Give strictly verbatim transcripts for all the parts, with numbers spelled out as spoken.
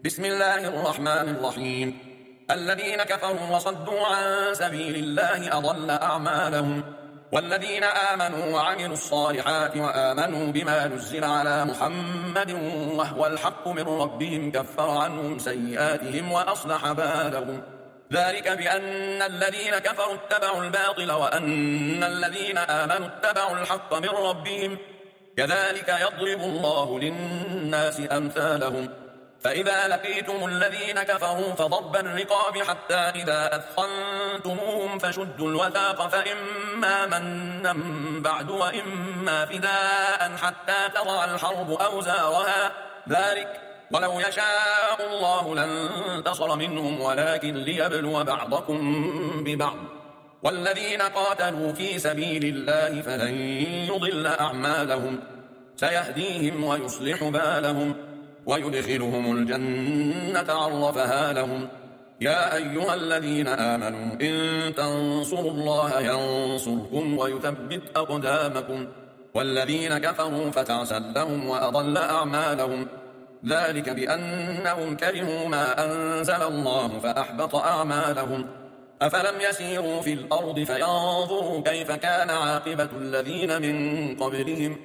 بسم الله الرحمن الرحيم. الذين كفروا وصدوا عن سبيل الله أضل أعمالهم، والذين آمنوا وعملوا الصالحات وآمنوا بما نزل على محمد وهو الحق من ربهم كفر عنهم سيئاتهم وأصلح بالهم. ذلك بأن الذين كفروا اتبعوا الباطل وأن الذين آمنوا اتبعوا الحق من ربهم، كذلك يضرب الله للناس أمثالهم. فإذا لقيتم الذين كفروا فضرب الرقاب حتى إذا أثخنتموهم فشدوا الوثاق فإما منا بعد وإما فداء حتى تضع الحرب أوزارها، ذلك ولو يشاء الله لانتصر منهم ولكن ليبلو بعضكم ببعض. والذين قاتلوا في سبيل الله فلن يضل أعمالهم، سيهديهم ويصلح بالهم ويدخلهم الجنة عرفها لهم. يا أيها الذين آمنوا إن تنصروا الله ينصركم ويثبت أقدامكم، والذين كفروا فتعسا لهم وأضل أعمالهم. ذلك بأنهم كرهوا ما أنزل الله فأحبط أعمالهم. أفلم يسيروا في الأرض فينظروا كيف كان عاقبة الذين من قبلهم،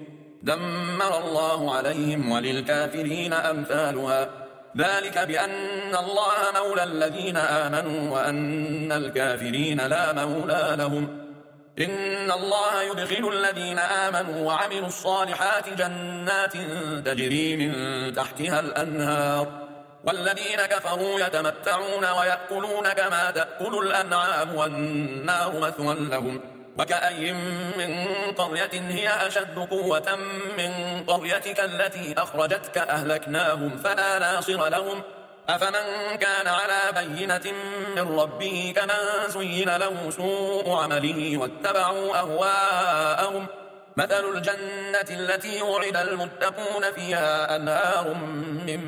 دمر الله عليهم وللكافرين أمثالها. ذلك بأن الله مولى الذين آمنوا وأن الكافرين لا مولى لهم. إن الله يدخل الذين آمنوا وعملوا الصالحات جنات تجري من تحتها الأنهار، والذين كفروا يتمتعون ويأكلون كما تأكل الأنعام والنار مثوى لهم. وكأي من قرية هي أشد قوة من قريتك التي أخرجتك أهلكناهم فلا ناصر لهم. أفمن كان على بينة من ربه كمن زين له سوء عمله واتبعوا أهواءهم. مثل الجنة التي وعد المتقون فيها أنهار من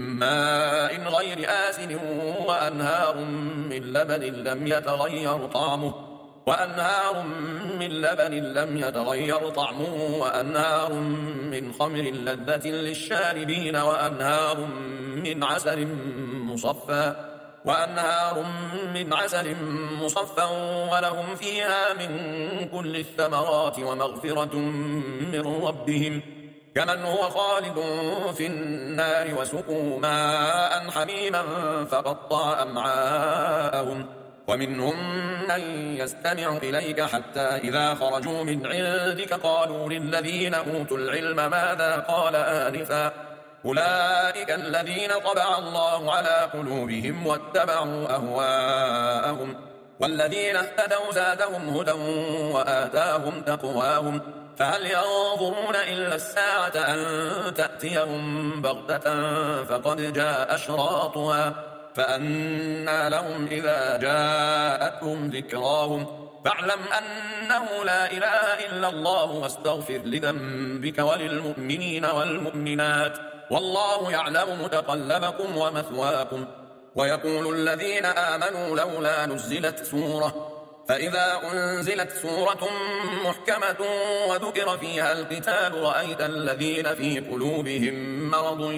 ماء غير آسن وأنهار من لبن لم يتغير طعمه وأنهار من لبن لم يتغير طعمه وأنهار من خمر لذة للشاربين وأنهار من عسل مصفى وأنهار من عسل مصفى ولهم فيها من كل الثمرات ومغفرة من ربهم، كمن هو خالد في النار وسقوا ماء حميما فقطع أمعاءهم. ومنهم من يستمع إليك حتى إذا خرجوا من عندك قالوا للذين أوتوا العلم ماذا قال آنفا، أولئك الذين طبع الله على قلوبهم واتبعوا أهواءهم. والذين اهتدوا زادهم هدى وآتاهم تقواهم. فهل ينظرون إلا الساعة أن تأتيهم بغتة فقد جاء أشراطها، فأنى لهم إذا جاءتهم ذكراهم. فاعلم أنه لا إله إلا الله واستغفر لذنبك وللمؤمنين والمؤمنات، والله يعلم متقلبكم ومثواكم. ويقول الذين آمنوا لولا نزلت سورة، فإذا أنزلت سورة محكمة وذكر فيها القتال رأيت الذين في قلوبهم مرض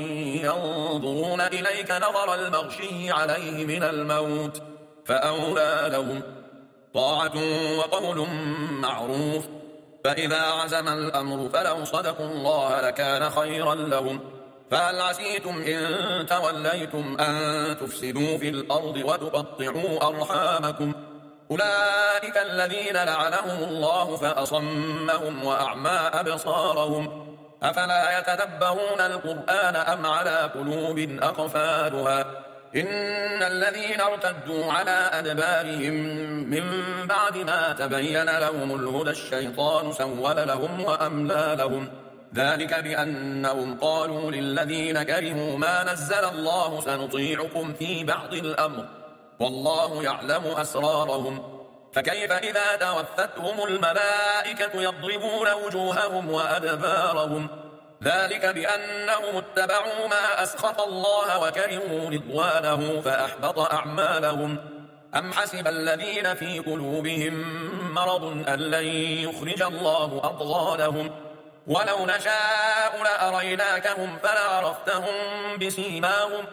ينظرون إليك نظر المغشي عليه من الموت، فأولى لهم طاعة وقول معروف. فإذا عزم الأمر فلو صدقوا الله لكان خيرا لهم. فهل عسيتم إن توليتم أن تفسدوا في الأرض وتقطعوا أرحامكم، أولئك الذين لعنهم الله فأصمهم وأعمى أبصارهم. أفلا يتدبرون القرآن أم على قلوب أقفالها. إن الذين ارتدوا على أدبارهم من بعد ما تبين لهم الهدى الشيطان سول لهم وأملى لهم. ذلك بأنهم قالوا للذين كرهوا ما نزل الله سنطيعكم في بعض الأمر والله يعلم أسرارهم. فكيف إذا توفتهم الملائكة يضربون وجوههم وأدبارهم. ذلك بأنهم اتبعوا ما أسخط الله وكرهوا رضوانه فأحبط أعمالهم. أم حسب الذين في قلوبهم مرض أن لن يخرج الله أضغانهم. ولو نشاء لأريناكهم فلعرفتهم بسيماهم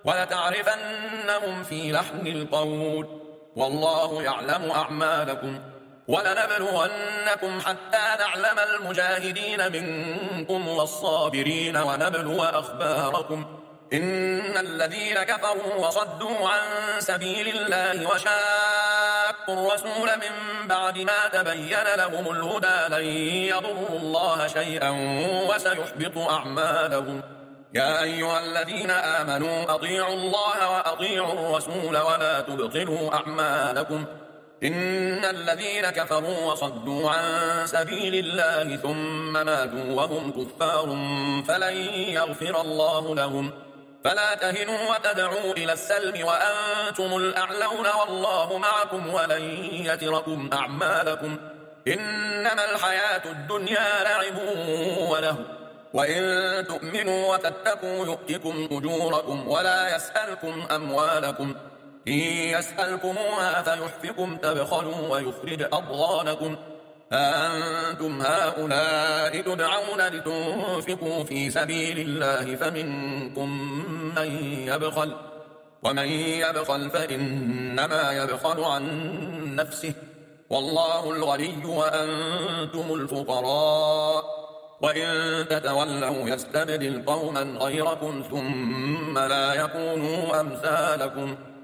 ولتعرفنهم في لحن القول والله يعلم أعمالكم ولنبلونكم حتى نعلم المجاهدين منكم والصابرين ونبلو أخباركم إن الذين كفروا وصدوا عن سبيل الله وشاقوا الرسول من بعد ما تبين لهم الهدى لن يضروا الله شيئا وسيحبط أعمالهم يا أيها الذين آمنوا أطيعوا الله وأطيعوا الرسول ولا تبطلوا أعمالكم إن الذين كفروا وصدوا عن سبيل الله ثم ماتوا وهم كفار فلن يغفر الله لهم فلا تهنوا وتدعوا إلى السلم وأنتم الأعلون والله معكم ولن يتركم أعمالكم إنما الحياة الدنيا لعب وله وإن تؤمنوا وتتقوا يؤتكم أجوركم ولا يسألكم أموالكم إن يسألكموها فيحفكم تبخلوا ويخرج أضغانكم أنتم هؤلاء تدعون لتنفقوا في سبيل الله فمنكم من يبخل ومن يبخل فإنما يبخل عن نفسه والله الغني وأنتم الفقراء وإن تتولوا يستبدل قوما غيركم ثم لا يكونوا أمثالكم